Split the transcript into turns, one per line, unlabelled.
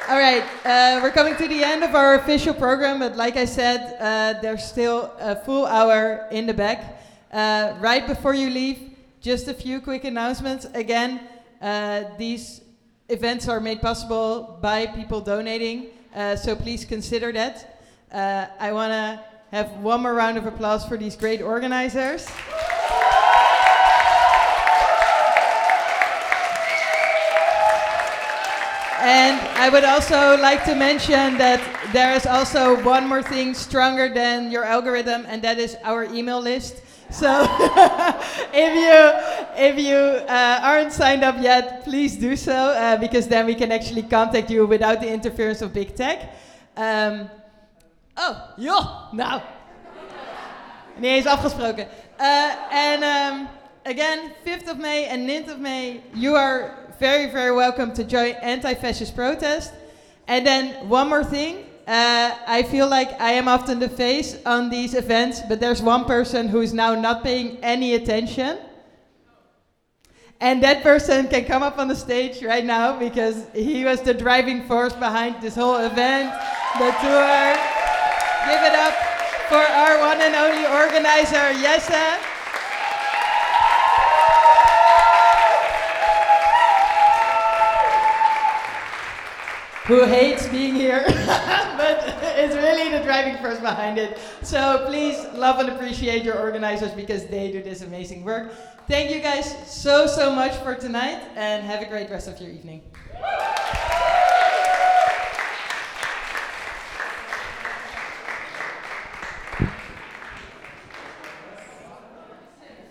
All right, we're coming to the end of our official program, but like I said, there's still a full hour in the back. Right before you leave, just a few quick announcements. Again, these events are made possible by people donating, so please consider that. I want to have one more round of applause for these great organizers. And I would also like to mention that there is also one more thing stronger than your algorithm, and that is our email list. So if you aren't signed up yet, please do so, because then we can actually contact you without the interference of big tech. Nou. Niet eens afgesproken. Again, 5th of May and 9th of May, you are very, very welcome to join anti-fascist protest. And then one more thing. I feel like I am often the face on these events, but there's one person who is now not paying any attention. And that person can come up on the stage right now because he was the driving force behind this whole event, the tour. Give it up for our one and only organizer, Jesse. Who hates being here, but is really the driving force behind it. So please love and appreciate your organizers because they do this amazing work. Thank you guys so much for tonight and have a great rest of your evening.